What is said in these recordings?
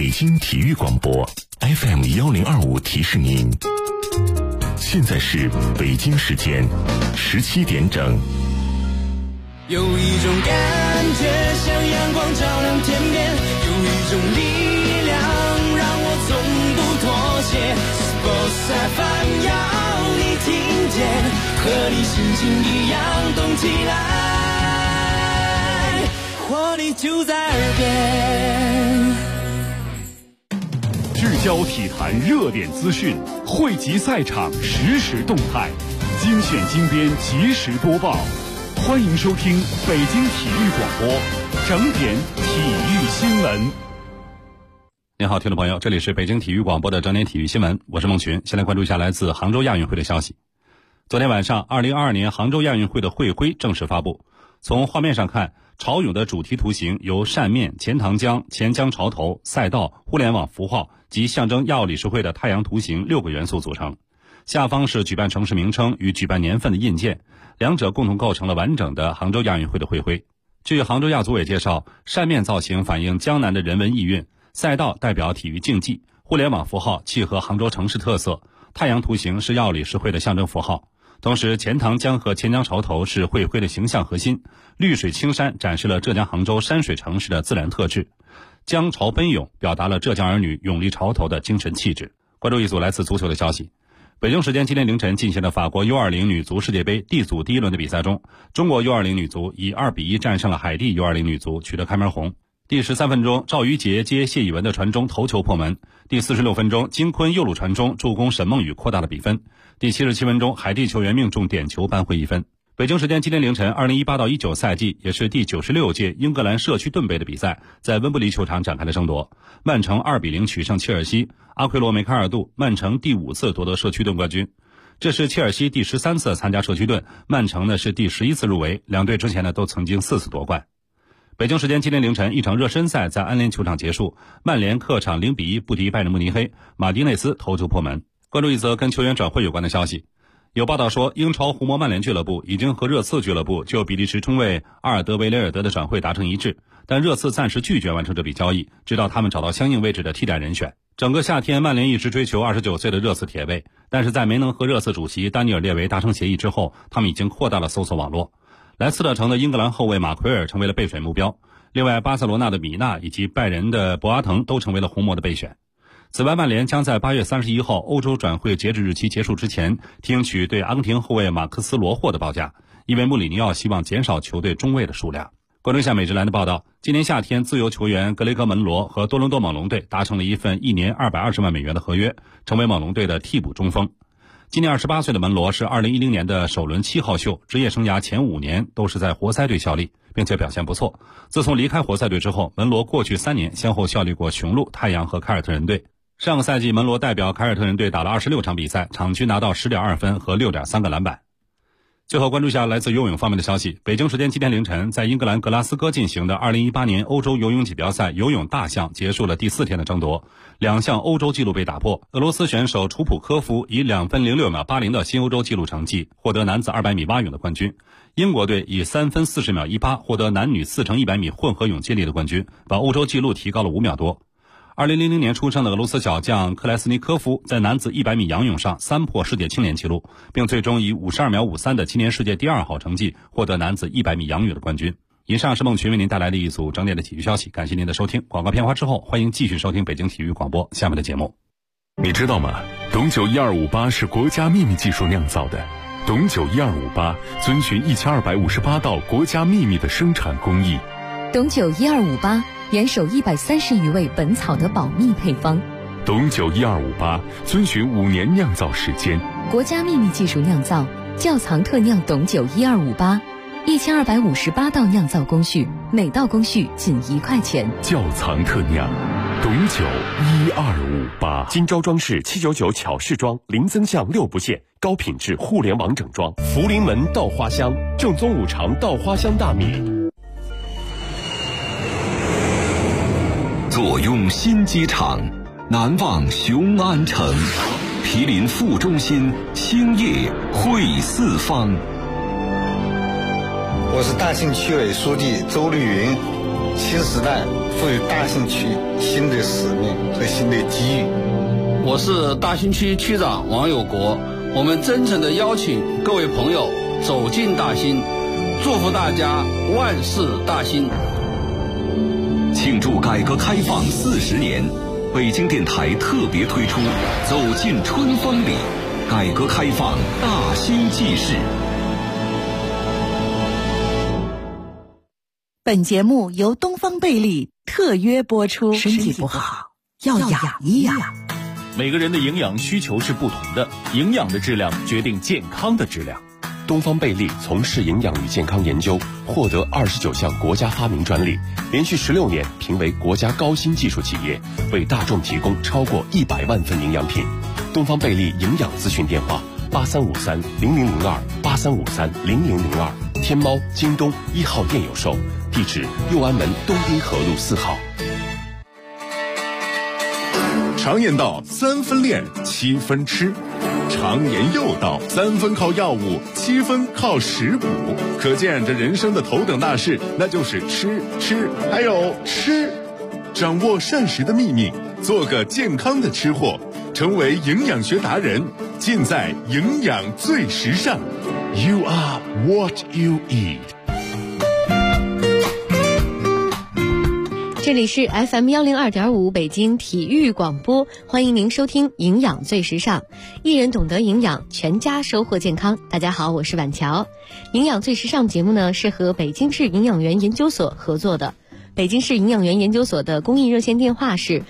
北京体育广播 FM1025提示您，现在是北京时间17点整。 有一种感觉像阳光照亮天边，有一种力量让我从不妥协。Sports FM 要你听见，和你心情一样动起来，活力就在耳边。 聚焦体坛热点资讯，汇集赛场实时动态，精选精编及时播报。欢迎收听北京体育广播整点体育新闻。 您好，听众朋友，这里是北京体育广播的整点体育新闻，我是孟群。先来关注一下来自杭州亚运会的消息。昨天晚上，2022年杭州亚运会的会徽正式发布。从画面上看，潮泳的主题图形由扇面、钱塘江、钱江潮头、赛道、互联网符号及象征亚奥理事会的太阳图形6个元素组成。下方是举办城市名称与举办年份的印件，两者共同构成了完整的杭州亚运会的会徽。据杭州亚组委介绍，扇面造型反映江南的人文意蕴，赛道代表体育竞技，互联网符号契合杭州城市特色，太阳图形是亚奥理事会的象征符号。同时，钱塘江和钱江潮头是会徽的形象核心，绿水青山展示了浙江杭州山水城市的自然特质，江潮奔涌表达了浙江儿女勇立潮头的精神气质。关注一组来自足球的消息。北京时间今天凌晨进行的法国 U20 女足世界杯 D 组第一轮的比赛中，中国 U20 女足以2-1战胜了海地 U20 女足，取得开门红。第13分钟，赵瑜杰接谢以文的传中头球破门。第46分钟，金坤右路传中助攻沈梦雨扩大了比分。第77分钟，海地球员命中点球扳回一分。北京时间今天凌晨，2018-19赛季也是第96届英格兰社区盾杯的比赛在温布利球场展开了争夺。曼城2-0取胜切尔西，阿奎罗梅开二度，曼城第5次夺得社区盾冠军。这是切尔西第13次参加社区盾，曼城呢是第11次入围，两队之前呢都曾经4次夺冠。北京时间今天凌晨，一场热身赛在安联球场结束，曼联客场0-1不敌拜仁慕尼黑，马丁内斯头球破门。关注一则跟球员转会有关的消息。有报道说，英超红魔曼联俱乐部已经和热刺俱乐部就比利时中卫阿尔德维雷尔德的转会达成一致，但热刺暂时拒绝完成这笔交易，直到他们找到相应位置的替代人选。整个夏天，曼联一直追求29岁的热刺铁卫，但是在没能和热刺主席丹尼尔列维达成协议之后，他们已经扩大了搜索网络。莱斯特城的英格兰后卫马奎尔成为了备选目标，另外巴塞罗那的米纳以及拜仁的博阿滕都成为了红魔的备选。此外，曼联将在8月31号欧洲转会截止日期结束之前听取对阿根廷后卫马克斯罗霍的报价，因为穆里尼奥希望减少球队中卫的数量。关注一下美职篮的报道，今年夏天自由球员格雷格门罗和多伦多猛龙队达成了一份1年220万美元的合约，成为猛龙队的替补中锋。今年28岁的门罗是2010年的首轮7号秀，职业生涯前5年都是在活塞队效力，并且表现不错。自从离开活塞队之后，门罗过去3年先后效力过雄鹿、太阳和凯尔特人队。上个赛季，门罗代表凯尔特人队打了26场比赛，场均拿到10.2分和6.3个篮板。最后关注一下来自游泳方面的消息。北京时间今天凌晨，在英格兰格拉斯哥进行的2018年欧洲游泳锦标赛游泳大项结束了第4天的争夺，2项欧洲纪录被打破。俄罗斯选手楚普科夫以2分06秒80的新欧洲纪录成绩获得男子200米蛙泳的冠军。英国队以3分40秒18获得男女4×100米混合泳接力的冠军，把欧洲纪录提高了5秒多。2000年出生的俄罗斯小将克莱斯尼科夫在男子100米仰泳上3破世界青年纪录，并最终以52秒53的青年世界第2好成绩获得男子100米仰泳的冠军。以上是孟群为您带来的一组整点的体育消息，感谢您的收听。广告片花之后，欢迎继续收听北京体育广播下面的节目。 你知道吗？董酒1258是国家秘密技术酿造的，董酒1258遵循1258道国家秘密的生产工艺。 董酒1258严守130余味本草的保密配方。 董酒1258遵循5年酿造时间， 国家秘密技术酿造，窖藏特酿董酒1258，1258道酿造工序，每道工序仅1块钱。 窖藏特酿，董酒1258。 金州装饰799巧饰装，零增项6不限，高品质互联网整装。福临门稻花香，正宗五常稻花香大米。 坐拥新机场，难忘雄安城，毗邻副中心，兴业汇四方。 我是大庆区委书记周绿云。 新时代赋予大兴区新的使命和新的机遇。 我是大兴区区长王有国，我们真诚地邀请各位朋友走进大兴，祝福大家万事大兴。 庆祝改革开放40年，北京电台特别推出《走进春风里》，改革开放大兴记事。 本节目由东方贝利特约播出。身体不好要养一养。 每个人的营养需求是不同的，营养的质量决定健康的质量。 东方贝利从事营养与健康研究，获得29项国家发明专利，连续16年评为国家高新技术企业，为大众提供超过100万份营养品。东方贝利营养咨询电话83530002，83530002，天猫、京东1号店有售，地址右安门东滨河路4号。 常言道3分练7分吃，常言又道3分靠药物7分靠食补，可见这人生的头等大事那就是吃还有吃。掌握膳食的秘密，做个健康的吃货，成为营养学达人，尽在营养最时尚。 You are what you eat。 这里是 FM 102.5北京体育广播，欢迎您收听营养最时尚，一人懂得营养，全家收获健康。大家好，我是婉乔。营养最时尚节目呢是和北京市营养员研究所合作的，北京市营养员研究所的公益热线电话是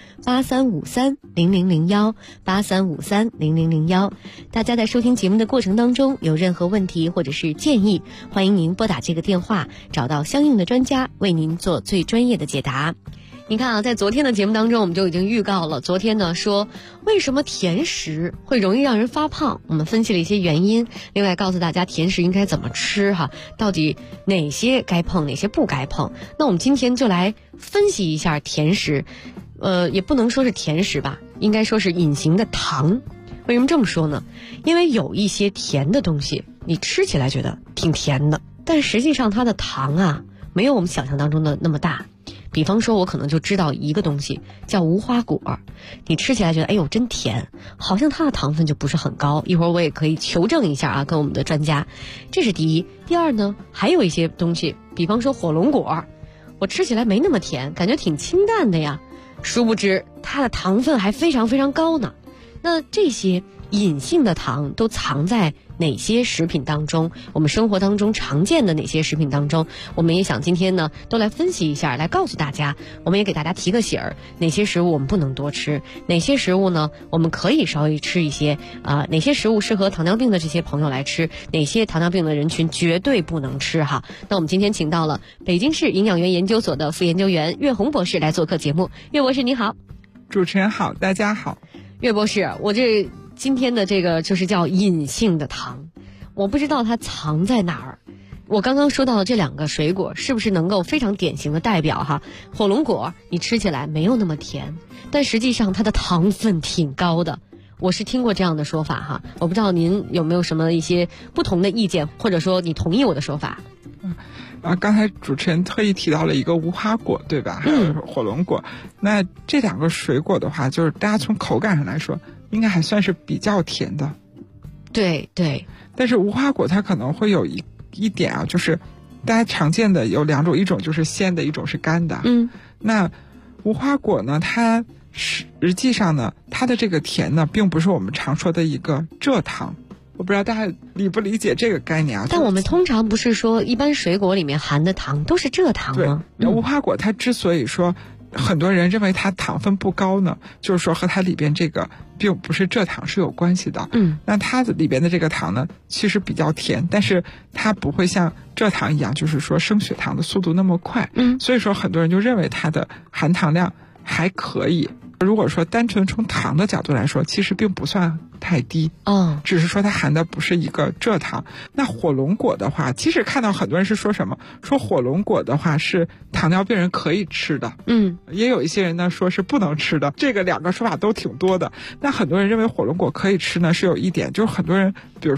83530001，83530001。大家在收听节目的过程当中有任何问题或者是建议，欢迎您拨打这个电话，找到相应的专家为您做最专业的解答。你看啊，在昨天的节目当中我们就已经预告了，昨天呢说为什么甜食会容易让人发胖，我们分析了一些原因，另外告诉大家甜食应该怎么吃哈，到底哪些该碰哪些不该碰。那我们今天就来分析一下甜食，也不能说是甜食吧，应该说是隐形的糖。为什么这么说呢？因为有一些甜的东西你吃起来觉得挺甜的，但实际上它的糖啊没有我们想象当中的那么大。比方说我可能就知道一个东西叫无花果，你吃起来觉得哎呦真甜，好像它的糖分就不是很高，一会儿我也可以求证一下啊，跟我们的专家。这是第一。第二呢，还有一些东西，比方说火龙果，我吃起来没那么甜，感觉挺清淡的呀，殊不知它的糖分还非常非常高呢。那这些隐性的糖都藏在哪些食品当中？我们生活当中常见的哪些食品当中？我们也想今天呢都来分析一下，来告诉大家，我们也给大家提个醒儿，哪些食物我们不能多吃，哪些食物呢我们可以稍微吃一些哪些食物适合糖尿病的这些朋友来吃，哪些糖尿病的人群绝对不能吃哈。那我们今天请到了北京市营养员研究所的副研究员岳红博士来做客节目。岳博士你好。 主持人好，大家好。 岳博士，我这今天的这个就是叫隐性的糖，我不知道它藏在哪儿。我刚刚说到的这两个水果是不是能够非常典型的代表哈？火龙果你吃起来没有那么甜，但实际上它的糖分挺高的，我是听过这样的说法哈。我不知道您有没有什么一些不同的意见，或者说你同意我的说法？ 刚才主持人特意提到了一个无花果，对吧？还有火龙果。那这两个水果的话，就是大家从口感上来说，应该还算是比较甜的。 对对。 但是无花果它可能会有一点啊，就是大家常见的有两种，一种就是鲜的，一种是干的。那无花果呢，它实际上呢，它的这个甜呢，并不是我们常说的一个蔗糖。我不知道大家理不理解这个概念啊？ 但我们通常不是说一般水果里面含的糖都是蔗糖吗？ 对，无花果它之所以说很多人认为它糖分不高呢，就是说和它里边这个并不是蔗糖是有关系的。那它里边的这个糖呢，其实比较甜，但是它不会像蔗糖一样，就是说升血糖的速度那么快。所以说很多人就认为它的含糖量还可以。如果说单纯从糖的角度来说，其实并不算太低，只是说它含的不是一个蔗糖。那火龙果的话，其实看到很多人是说什么，说火龙果的话是糖尿病人可以吃的，也有一些人呢说是不能吃的，这个两个说法都挺多的。那很多人认为火龙果可以吃呢，是有一点，就是很多人比如说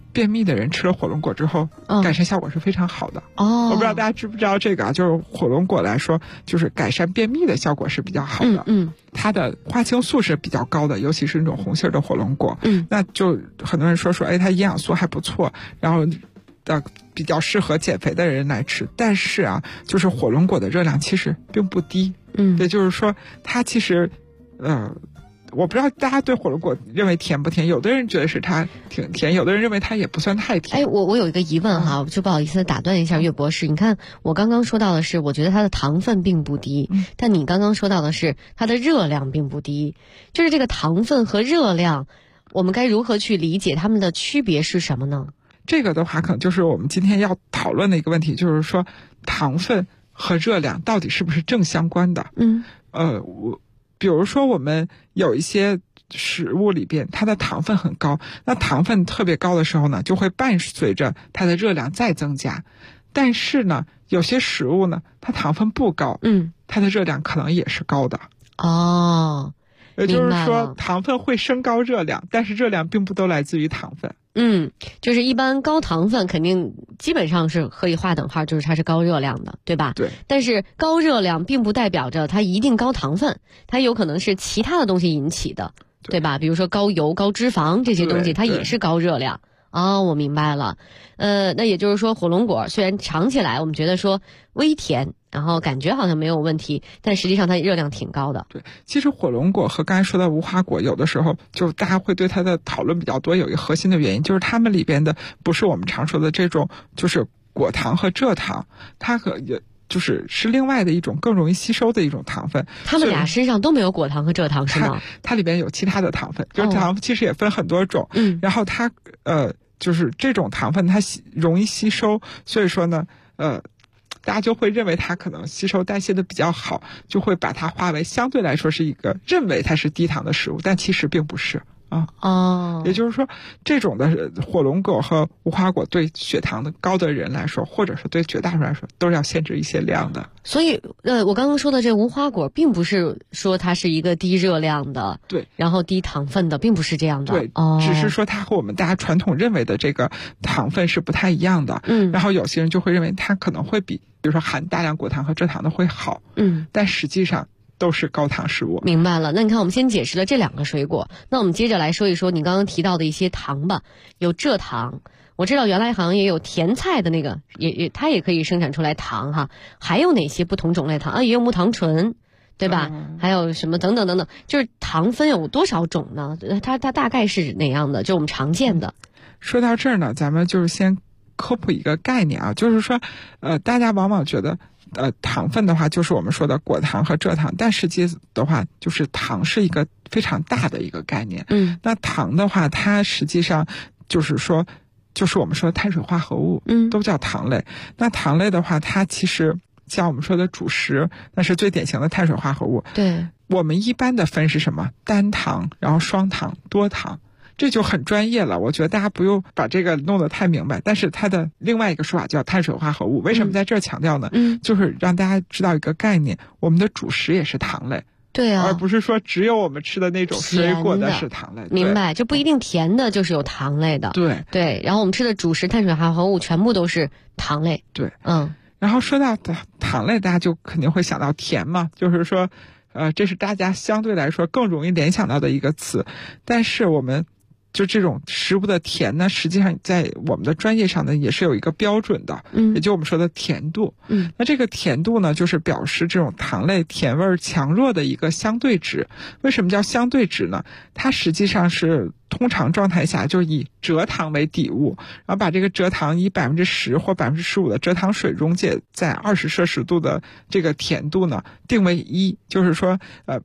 便秘的人吃了火龙果之后，改善效果是非常好的。 我不知道大家知不知道这个啊？就是火龙果来说，就是改善便秘的效果是比较好的。它的花青素是比较高的，尤其是那种红心的火龙果。那就很多人说，它营养素还不错，然后比较适合减肥的人来吃。但是啊，就是火龙果的热量其实并不低。也就是说，它其实我不知道大家对火龙果认为甜不甜，有的人觉得是它挺甜，有的人认为它也不算太甜。 我有一个疑问哈，就不好意思打断一下岳博士。你看我刚刚说到的是我觉得它的糖分并不低，但你刚刚说到的是它的热量并不低，就是这个糖分和热量我们该如何去理解它们的区别是什么呢？ 这个的话可能就是我们今天要讨论的一个问题，就是说糖分和热量到底是不是正相关的。比如说我们有一些食物里边它的糖分很高，那糖分特别高的时候呢，就会伴随着它的热量再增加。但是呢，有些食物呢它糖分不高，它的热量可能也是高的。也就是说糖分会升高热量，但是热量并不都来自于糖分。 就是一般高糖分肯定基本上是可以划等号，就是它是高热量的，对吧？ 对。 但是高热量并不代表着它一定高糖分，它有可能是其他的东西引起的，对吧？比如说高油、高脂肪这些东西，它也是高热量。我明白了。那也就是说，火龙果虽然尝起来我们觉得说微甜，然后感觉好像没有问题，但实际上它热量挺高的。 对，其实火龙果和刚才说的无花果，有的时候就大家会对它的讨论比较多，有一个核心的原因就是它们里边的不是我们常说的这种就是果糖和蔗糖，它是另外的一种更容易吸收的一种糖分。 它们俩身上都没有果糖和蔗糖是吗？ 它里边有其他的糖分，就是糖其实也分很多种。然后它就是这种糖分它容易吸收，所以说呢大家就会认为它可能吸收代谢的比较好，就会把它划为相对来说是一个认为它是低糖的食物，但其实并不是。也就是说这种的火龙果和无花果对血糖的高的人来说，或者是对绝大多数人来说，都是要限制一些量的。 所以我刚刚说的这无花果并不是说它是一个低热量的， 对， 然后低糖分的，并不是这样的。 对，只是说它和我们大家传统认为的这个糖分是不太一样的。然后有些人就会认为它可能会比如说含大量果糖和蔗糖的会好。但实际上都是高糖食物。 明白了。那你看我们先解释了这两个水果，那我们接着来说一说你刚刚提到的一些糖吧。有蔗糖，我知道原来好像也有甜菜的那个它也可以生产出来糖哈。还有哪些不同种类糖也有木糖醇，对吧？还有什么等等等等，就是糖分有多少种呢？它大概是哪样的？就我们常见的。 说到这儿呢，咱们就是先科普一个概念啊，就是说大家往往觉得糖分的话就是我们说的果糖和蔗糖，但实际的话就是糖是一个非常大的一个概念。那糖的话它实际上就是说就是我们说的碳水化合物，都叫糖类。那糖类的话它其实像我们说的主食，那是最典型的碳水化合物。 对， 我们一般的分是什么？单糖，然后双糖，多糖。这就很专业了，我觉得大家不用把这个弄得太明白。但是它的另外一个说法叫碳水化合物。为什么在这儿强调呢？就是让大家知道一个概念，我们的主食也是糖类。 对啊， 而不是说只有我们吃的那种水果的是糖类。 明白，就不一定甜的就是有糖类的。对，然后我们吃的主食碳水化合物全部都是糖类。 对，然后说到糖类，大家就肯定会想到甜嘛，就是说这是大家相对来说更容易联想到的一个词。但是我们就这种食物的甜呢，实际上在我们的专业上呢也是有一个标准的，也就我们说的甜度。那这个甜度呢，就是表示这种糖类甜味强弱的一个相对值。为什么叫相对值呢？它实际上是通常状态下就以蔗糖为底物，然后把这个蔗糖以 10% 或 15% 的蔗糖水溶解在20摄氏度的这个甜度呢定为1，就是说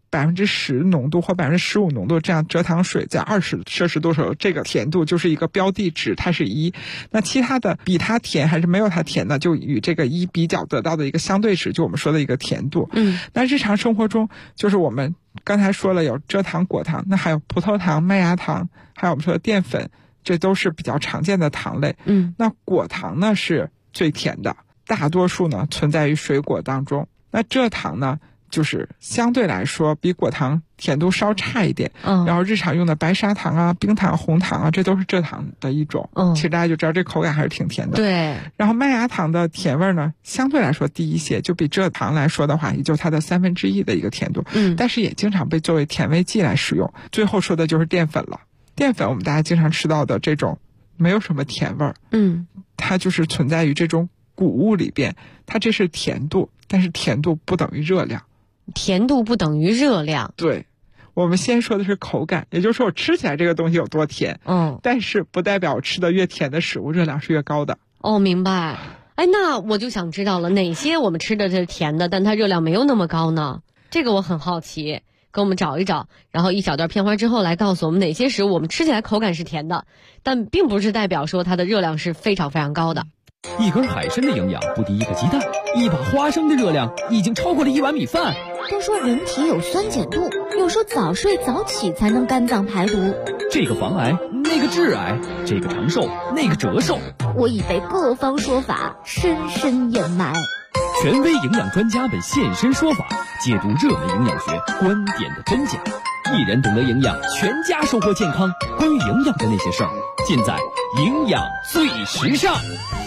10% 浓度或15% 浓度这样蔗糖水在20摄氏度的时候，这个甜度就是一个标的值，它是1。那其他的比它甜还是没有它甜呢，就与这个1比较得到的一个相对值，就我们说的一个甜度。那日常生活中就是我们刚才说了有蔗糖、果糖，那还有葡萄糖、麦芽糖，还有我们说的淀粉，这都是比较常见的糖类。那果糖呢是最甜的，大多数呢存在于水果当中。那蔗糖呢就是相对来说比果糖甜度稍差一点，然后日常用的白砂糖啊、冰糖、红糖啊，这都是蔗糖的一种，其实大家就知道这口感还是挺甜的。 对。 然后麦芽糖的甜味呢，相对来说低一些，就比蔗糖来说的话，也就它的1/3的一个甜度，但是也经常被作为甜味剂来使用。最后说的就是淀粉了，淀粉我们大家经常吃到的这种没有什么甜味儿，它就是存在于这种谷物里边，它这是甜度，但是甜度不等于热量。 甜度不等于热量。 对，我们先说的是口感，也就是说我吃起来这个东西有多甜，但是不代表我吃的越甜的食物热量是越高的。 哦，明白。哎，那我就想知道了，哪些我们吃的是甜的，但它热量没有那么高呢？这个我很好奇，给我们找一找，然后一小段片花之后来告诉我们哪些食物我们吃起来口感是甜的，但并不是代表说它的热量是非常非常高的。 一根海参的营养不敌一个鸡蛋，一把花生的热量已经超过了1碗米饭。 都说人体有酸碱度，又说早睡早起才能肝脏排毒， 这个防癌，那个致癌，这个长寿，那个折寿。 我已被各方说法深深掩埋。 权威营养专家们现身说法，解读热门营养学观点的真假。一人懂得营养，全家收获健康。关于营养的那些事儿，尽在营养最时尚。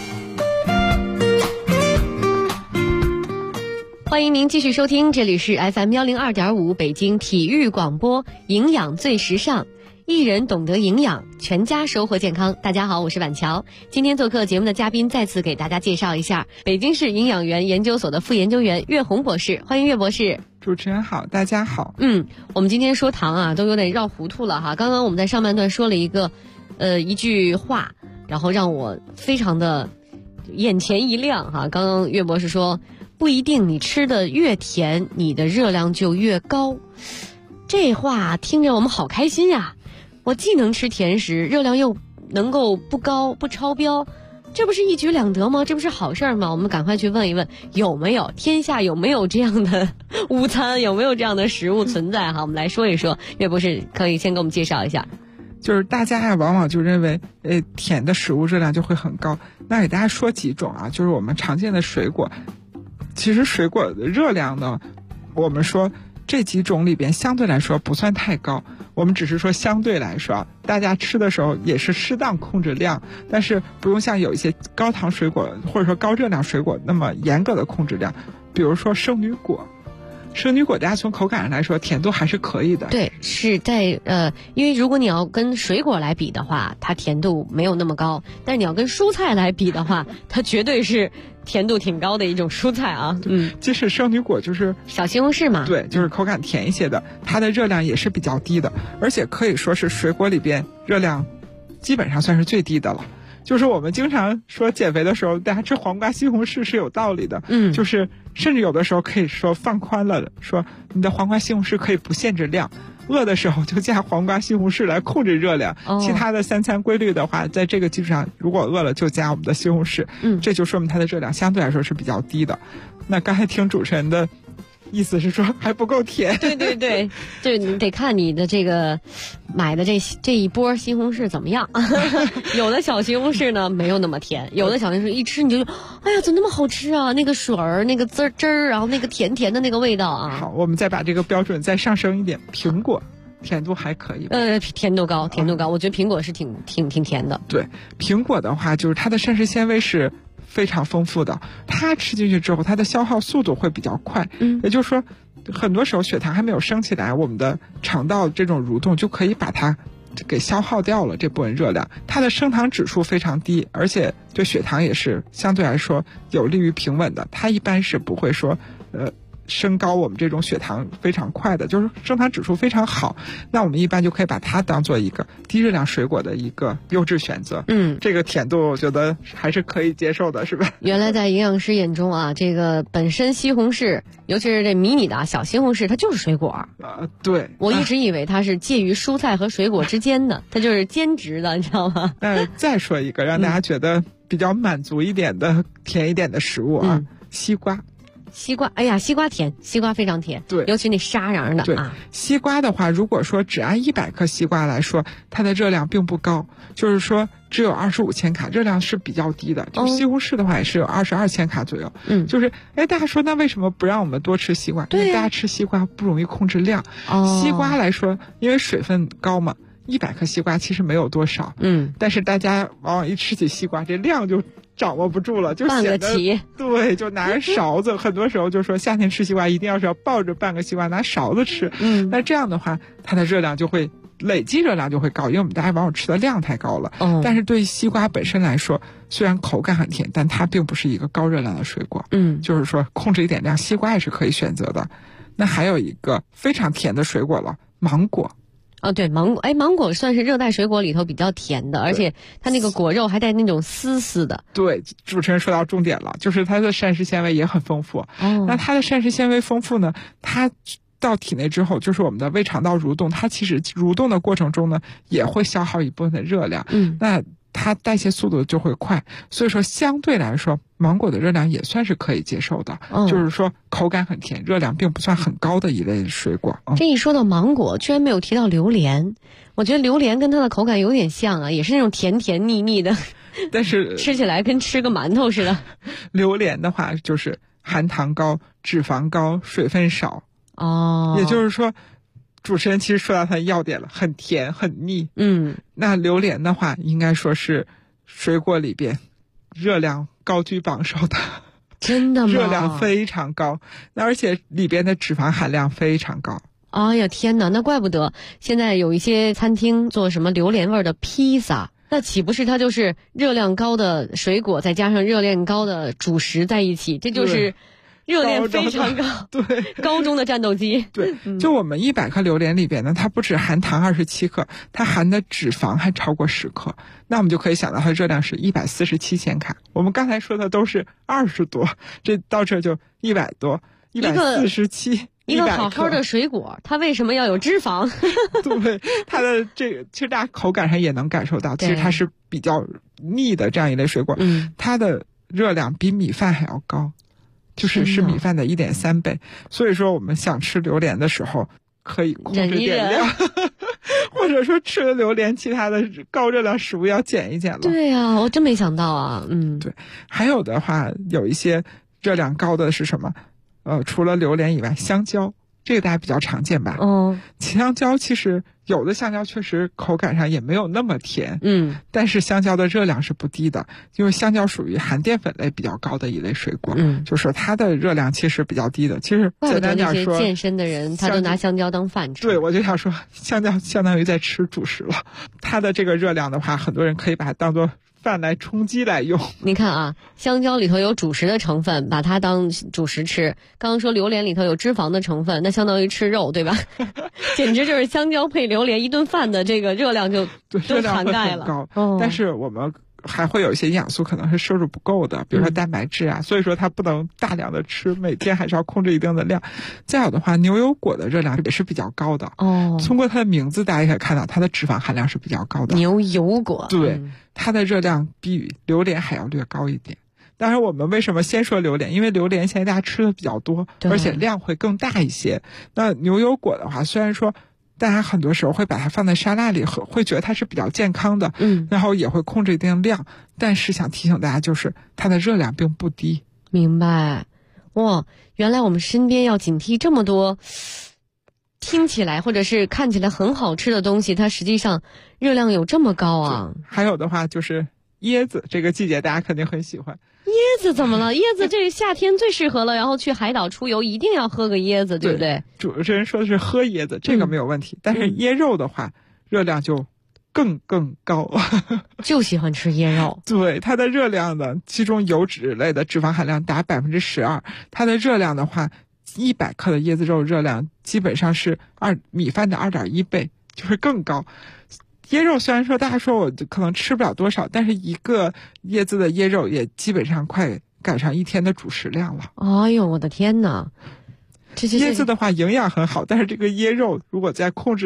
欢迎您继续收听，这里是 FM102.5 北京体育广播，营养最时尚，一人懂得营养，全家收获健康。大家好，我是婉乔。今天做客节目的嘉宾再次给大家介绍一下北京市营养园研究所的副研究员岳红博士，欢迎岳博士。 主持人好，大家好。 我们今天说糖啊，都有点绕糊涂了哈。刚刚我们在上半段说了一句话，然后让我非常的眼前一亮哈。刚刚岳博士说，不一定你吃的越甜，你的热量就越高。这话听着我们好开心呀！我既能吃甜食，热量又能够不高不超标，这不是一举两得吗？这不是好事吗？我们赶快去问一问，天下有没有这样的午餐，有没有这样的食物存在哈？我们来说一说，岳博士可以先给我们介绍一下。 就是大家呀，往往就认为，甜的食物热量就会很高。那给大家说几种啊，就是我们常见的水果。其实水果的热量呢，我们说这几种里边相对来说不算太高，我们只是说相对来说，大家吃的时候也是适当控制量，但是不用像有一些高糖水果或者说高热量水果那么严格的控制量。比如说圣女果，圣女果大家从口感上来说甜度还是可以的。 对，是在因为如果你要跟水果来比的话，它甜度没有那么高，但是你要跟蔬菜来比的话，它绝对是甜度挺高的一种蔬菜啊。 即使圣女果就是小西红柿嘛， 对，就是口感甜一些的，它的热量也是比较低的，而且可以说是水果里边热量基本上算是最低的了。就是我们经常说减肥的时候，大家吃黄瓜、西红柿是有道理的，就是甚至有的时候可以说放宽了，说你的黄瓜、西红柿可以不限制量，饿的时候就加黄瓜、西红柿来控制热量，其他的3餐规律的话，在这个基础上，如果饿了就加我们的西红柿，这就说明它的热量相对来说是比较低的。那刚才听主持人的意思是说还不够甜。 对对对，就你得看你的这个买的这一波西红柿怎么样。有的小西红柿呢没有那么甜，有的小西红柿一吃你就哎呀怎么那么好吃啊，那个水儿那个汁儿，然后那个甜甜的那个味道啊。 好，我们再把这个标准再上升一点，苹果甜度还可以。 甜度高，我觉得苹果是挺甜的。 对，苹果的话就是它的膳食纤维是非常丰富的，它吃进去之后它的消耗速度会比较快，也就是说很多时候血糖还没有升起来，我们的肠道这种蠕动就可以把它给消耗掉了这部分热量。它的升糖指数非常低，而且对血糖也是相对来说有利于平稳的，它一般是不会说升高我们这种血糖非常快的，就是升糖指数非常好，那我们一般就可以把它当做一个低热量水果的一个优质选择。这个甜度我觉得还是可以接受的，是吧？ 原来在营养师眼中啊，这个本身西红柿，尤其是这迷你的小西红柿，它就是水果。 对， 我一直以为它是介于蔬菜和水果之间的，它就是兼职的，你知道吗？ 再说一个让大家觉得比较满足一点的甜一点的食物啊，西瓜。 西瓜，哎呀，西瓜甜，西瓜非常甜， 对， 尤其那沙瓤的。 对啊， 西瓜的话，如果说只按100克西瓜来说，它的热量并不高，就是说只有25千卡，热量是比较低的。就西红柿的话也是有22千卡左右。就是大家说那为什么不让我们多吃西瓜？因为大家吃西瓜不容易控制量。西瓜来说，因为水分高嘛，100克西瓜其实没有多少。但是大家往往一吃起西瓜，这量就掌握不住了，就半个起， 对，就拿着勺子，很多时候就说夏天吃西瓜一定要抱着半个西瓜拿勺子吃。那这样的话，它的热量就会累积，热量就会高，因为我们大家往往吃的量太高了。但是对西瓜本身来说，虽然口感很甜，但它并不是一个高热量的水果。就是说控制一点量，西瓜也是可以选择的。那还有一个非常甜的水果了，芒果。 对，芒果，芒果算是热带水果里头比较甜的，而且它那个果肉还带那种丝丝的。 对，主持人说到重点了，就是它的膳食纤维也很丰富。那它的膳食纤维丰富呢，它到体内之后，就是我们的胃肠道蠕动，它其实蠕动的过程中呢，也会消耗一部分的热量。那它代谢速度就会快，所以说相对来说，芒果的热量也算是可以接受的。就是说口感很甜，热量并不算很高的一类水果。 这一说到芒果，居然没有提到榴莲。我觉得榴莲跟它的口感有点像啊，也是那种甜甜腻腻的， 但是吃起来跟吃个馒头似的。 榴莲的话，就是含糖高、脂肪高、水分少。也就是说，主持人其实说到它的要点了，很甜很腻。那榴莲的话，应该说是水果里边热量高居榜首的。 真的吗？ 热量非常高，那而且里边的脂肪含量非常高。 哎呀天哪，那怪不得现在有一些餐厅做什么榴莲味的披萨，那岂不是它就是热量高的水果再加上热量高的主食在一起，这就是热量非常高， 对， 高中的战斗机。 对，就我们100克榴莲里边呢，它不只含糖27克，它含的脂肪还超过10克。那我们就可以想到它的热量是147千卡。我们刚才说的都是20多，这到这就100多，147。 一个好好的水果，它为什么要有脂肪？ 对，它的这个其实大家口感上也能感受到，其实它是比较腻的这样一类水果。它的热量比米饭还要高。就是米饭的1.3倍，所以说我们想吃榴莲的时候，可以控制点量，或者说吃了榴莲，其他的高热量食物要减一减了。 对啊，我真没想到啊。 对，还有的话，有一些热量高的是什么？除了榴莲以外，香蕉。这个大家比较常见吧？香蕉其实有的香蕉确实口感上也没有那么甜，但是香蕉的热量是不低的，因为香蕉属于含淀粉类比较高的一类水果，就是它的热量其实比较低的。其实简单点说， 健身的人他都拿香蕉当饭吃。 对，我就想说，香蕉相当于在吃主食了。它的这个热量的话，很多人可以把它当做饭来充饥来用。 你看啊，香蕉里头有主食的成分，把它当主食吃。刚刚说榴莲里头有脂肪的成分，那相当于吃肉，对吧？简直就是香蕉配榴莲，一顿饭的这个热量就都涵盖了。 高，但是我们还会有一些营养素可能是摄入不够的，比如说蛋白质啊，所以说它不能大量的吃，每天还是要控制一定的量。再有的话，牛油果的热量也是比较高的。通过它的名字，大家也可以看到它的脂肪含量是比较高的。 牛油果， 对，它的热量比榴莲还要略高一点。当然我们为什么先说榴莲，因为榴莲现在大家吃的比较多，而且量会更大一些。那牛油果的话，虽然说大家很多时候会把它放在沙拉里喝，会觉得它是比较健康的，然后也会控制一定量，但是想提醒大家，就是它的热量并不低。 明白。哇，原来我们身边要警惕这么多听起来或者是看起来很好吃的东西，它实际上热量有这么高啊。 还有的话就是椰子，这个季节大家肯定很喜欢。 椰子怎么了？椰子这夏天最适合了，然后去海岛出游一定要喝个椰子，对不对？ 主持人说的是喝椰子，这个没有问题。但是椰肉的话，热量就更高。 就喜欢吃椰肉。 对，它的热量呢，其中油脂类的脂肪含量达12%，它的热量的话，100克的椰子肉热量基本上是米饭的2.1倍，就是更高。椰肉虽然说大家说我可能吃不了多少，但是一个椰子的椰肉也基本上快赶上一天的主食量了。 哎呦，我的天哪！ 椰子的话营养很好，但是这个椰肉如果在控制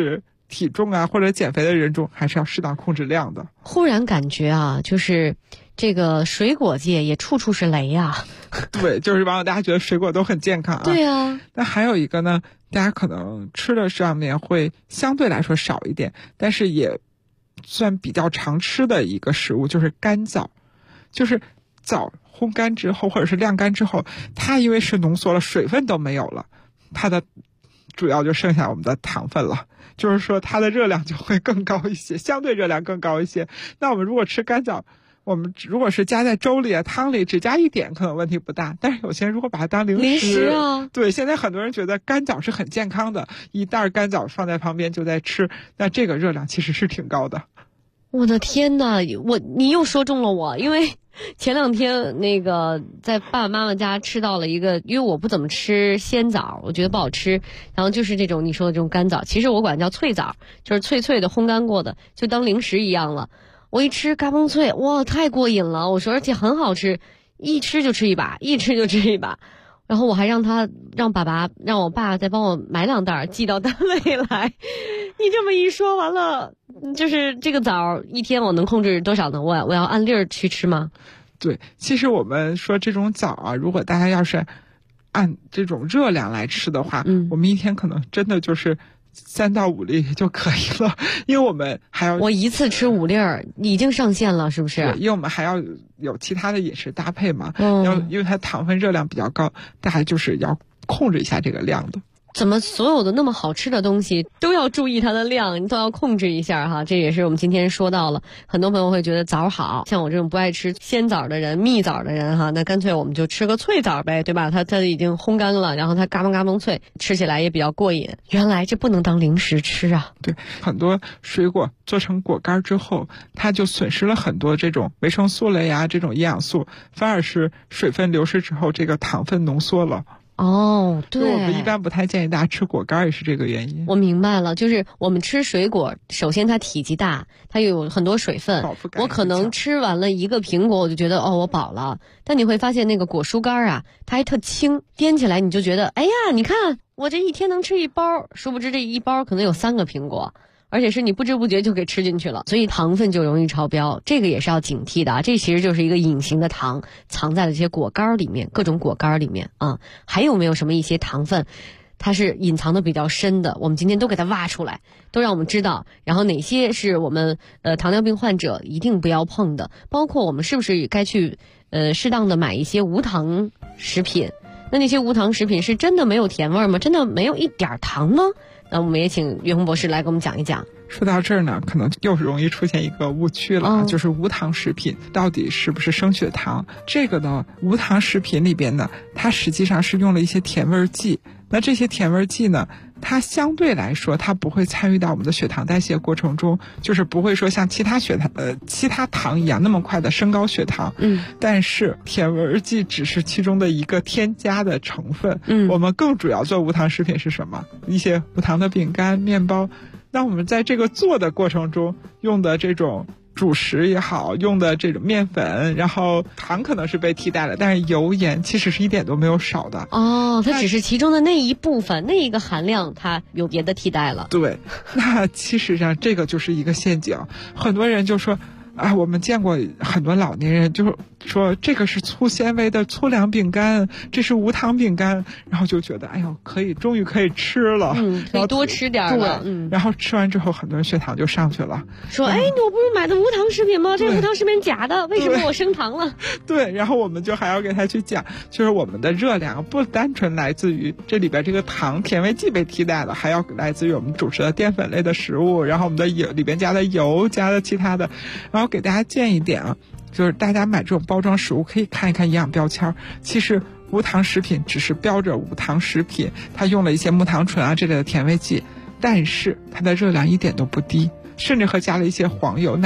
体重啊或者减肥的人中，还是要适当控制量的。 忽然感觉啊，就是这个水果界也处处是雷啊。 对，就是往往大家觉得水果都很健康啊。 对啊。 那还有一个呢，大家可能吃的上面会相对来说少一点，但是也算比较常吃的一个食物就是干枣。就是枣烘干之后或者是晾干之后，它因为是浓缩了，水分都没有了，它的主要就剩下我们的糖分了，就是说它的热量就会更高一些，相对热量更高一些。那我们如果吃干枣，我们如果是加在粥里啊汤里只加一点可能问题不大，但是有些人如果把它当零食啊， 对，现在很多人觉得干枣是很健康的，一袋干枣放在旁边就在吃，那这个热量其实是挺高的。 我的天哪，你又说中了我，因为前2天那个在爸爸妈妈家吃到了一个，因为我不怎么吃鲜枣，我觉得不好吃，然后就是这种你说的这种干枣，其实我管叫脆枣，就是脆脆的烘干过的，就当零食一样了。我一吃嘎嘣脆，哇，太过瘾了！我说而且很好吃，一吃就吃一把，一吃就吃一把。然后我还让我爸再帮我买2袋寄到单位来。你这么一说，完了就是这个枣一天我能控制多少呢？我要按粒儿去吃吗？ 对，其实我们说这种枣啊，如果大家要是按这种热量来吃的话，我们一天可能真的就是3到5粒就可以了，因为我们还要我一次吃5粒儿已经上限了，是不是？ 对，因为我们还要有其他的饮食搭配嘛，因为它糖分热量比较高，大家就是要控制一下这个量的。 怎么所有的那么好吃的东西都要注意它的量，你都要控制一下哈？这也是我们今天说到了，很多朋友会觉得枣好，像我这种不爱吃鲜枣的人、蜜枣的人哈，那干脆我们就吃个脆枣呗，对吧？它已经烘干了，然后它嘎嘣嘎嘣脆，吃起来也比较过瘾。原来这不能当零食吃啊！ 对，很多水果做成果干之后，它就损失了很多这种维生素类啊，这种营养素，反而是水分流失之后，这个糖分浓缩了。 哦，对， 我们一般不太建议大家吃果干，也是这个原因。 我明白了，就是我们吃水果，首先它体积大，它有很多水分，我可能吃完了一个苹果，我就觉得我饱了。但你会发现那个果蔬干啊，它还特轻，掂起来你就觉得，哎呀，你看我这一天能吃1包，殊不知这1包可能有3个苹果。而且是你不知不觉就给吃进去了，所以糖分就容易超标，这个也是要警惕的啊。这其实就是一个隐形的糖，藏在了这些果干里面，各种果干里面啊。还有没有什么一些糖分，它是隐藏的比较深的？我们今天都给它挖出来，都让我们知道。然后哪些是我们糖尿病患者一定不要碰的？包括我们是不是该去适当的买一些无糖食品？那些无糖食品是真的没有甜味吗？真的没有一点糖吗？那我们也请岳红博士来给我们讲一讲。 说到这儿呢，可能又容易出现一个误区了，就是无糖食品到底是不是升血糖？这个呢，无糖食品里边呢，它实际上是用了一些甜味剂。那这些甜味剂呢，它相对来说，它不会参与到我们的血糖代谢过程中，就是不会说像其他糖一样那么快的升高血糖。但是甜味剂只是其中的一个添加的成分。我们更主要做无糖食品是什么？一些无糖的饼干、面包。那我们在这个做的过程中用的这种主食也好，用的这种面粉，然后糖可能是被替代了，但是油盐其实是一点都没有少的。 它只是其中的那一部分，那一个含量它有别的替代了。 对，那其实上这个就是一个陷阱。很多人就说我们见过很多老年人就说这个是粗纤维的粗粮饼干，这是无糖饼干，然后就觉得终于可以吃了， 可以多吃点了。 然后吃完之后很多人血糖就上去了， 说我不是买的无糖食品吗？这无糖食品假的，为什么我升糖了？ 对，然后我们就还要给他去讲，就是我们的热量不单纯来自于这里边这个糖甜味剂被替代了，还要来自于我们主食的淀粉类的食物，然后我们的里边加的油，加的其他的。然后给大家建议一点啊，就是大家买这种包装食物可以看一看营养标签，其实无糖食品只是标着无糖食品，它用了一些木糖醇啊这类的甜味剂，但是它的热量一点都不低，甚至和加了一些黄油